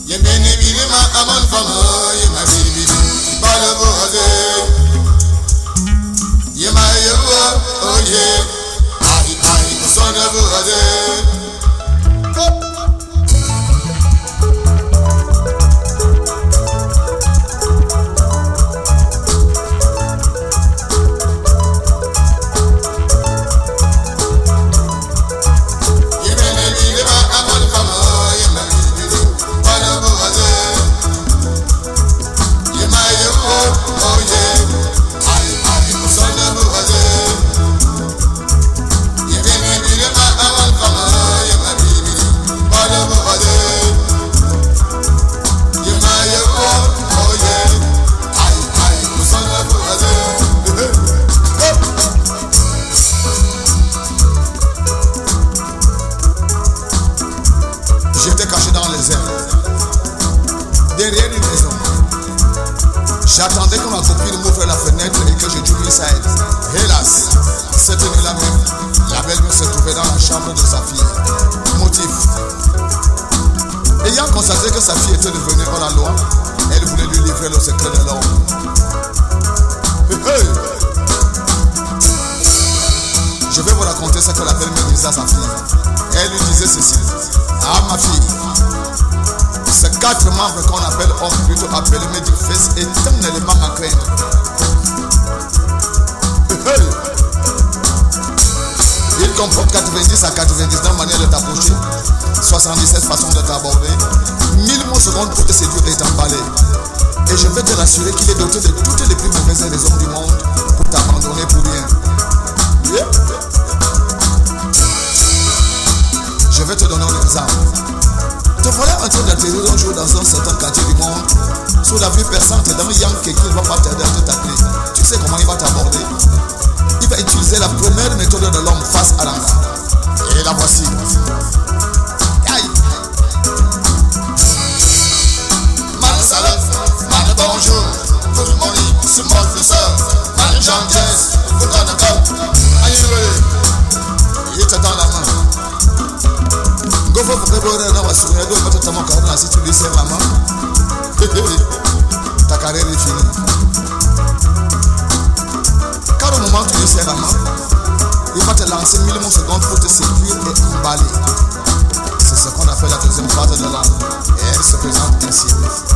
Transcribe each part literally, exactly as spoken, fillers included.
J'attendais que ma copine m'ouvre la fenêtre et que je dû lui ça aide. Hélas, cette nuit-là même, la belle-mère se trouvait dans la chambre de sa fille. Motif. Ayant constaté que sa fille était devenue hors la loi, elle voulait lui livrer le secret de l'homme. Hey, hey. Je vais vous raconter ce que la belle-mère disait à sa fille. Elle lui disait ceci. Ah ma fille, ces quatre membres qu'on appelle hommes, plutôt appelés médicfès, est un élément à craindre. Hey. Il comporte quatre-vingt-dix à quatre-vingt-dix-neuf manières de t'approcher, soixante-dix-sept façons de t'aborder, mille mots secondes pour te séduire et t'emballer. Et je vais te rassurer qu'il est doté de toutes les plus mauvaises raisons du monde pour t'abandonner pour rien. Yeah. Je vais te donner un exemple. Te voilà en train d'atterrir un jour dans un certain quartier du monde, sous la vue perçante d'un Yankee qui ne va pas t'aider à te tacler. Tu sais comment il va t'aborder? Il va utiliser la première méthode de l'homme face à l'enfant. Et la voici. Aïe. Man salut, man bonjour, tout le monde se moque de ça. Man gentillesse, vous donne un cop. Aïe, il te tend la main. Go for the border now, as soon as you go to Tamakana, si tu lui sais maman, ta carrière est finie. Car au moment où tu lui sais maman, il va te lancer mille secondes pour te séduire et emballer. C'est ce qu'on appelle la deuxième phase de l'âme. Et elle se présente ainsi.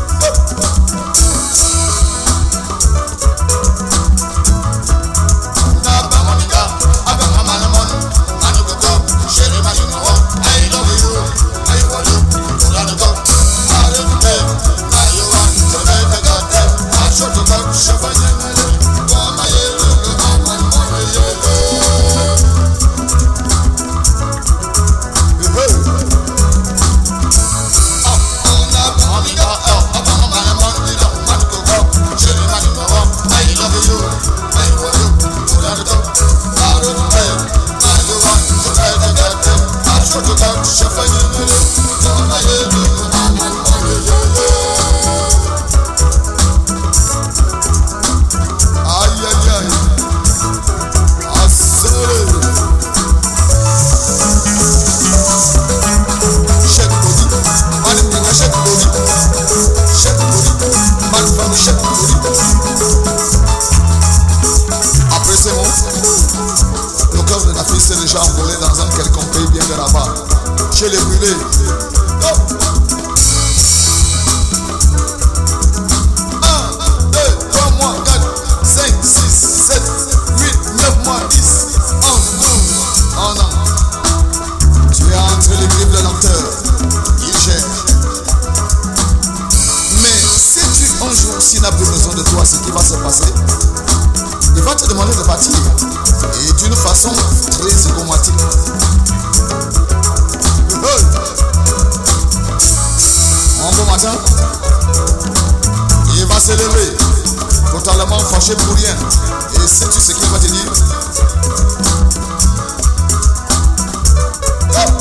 Après ces mots, le corps de la fille s'est déjà envolé dans un quelconque pays bien de là-bas. Chez les brûlés. Oh. un, deux, trois mois, quatre, cinq, six, sept, huit, neuf mois, dix, onze, douze, un an. Tu es entre les griffes de l'acteur. Il gère. Mais sais-tu un jour s'il n'a plus besoin de toi, ce qui va se passer? Il va te demander de partir. Et d'une façon très égomatique. Hey. Un bon matin, il va se lever, totalement fâché pour rien. Et sais-tu ce qu'il va te dire? Oh.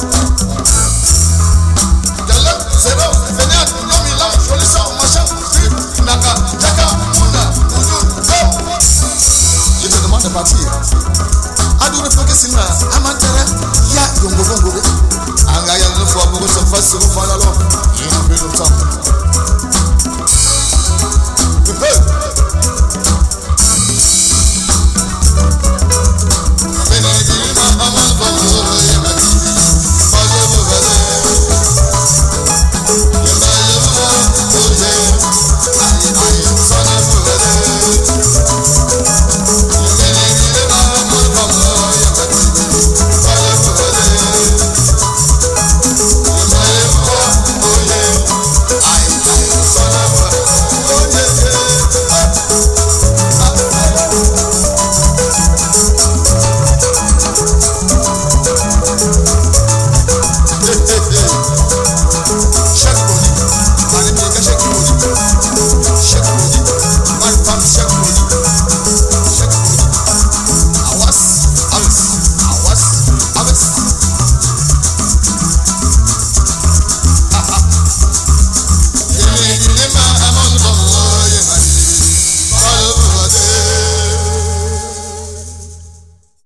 C'est bon, venez à tout nom, il a joli sort, machin, strip, naga, jaka, muna, ouzou, oh. Je te demande de partir. Adou ne peut que s'il m'a amantara, ya yongo bongo. Anga ya ne faut pas que ça fasse ce qu'on fait alors.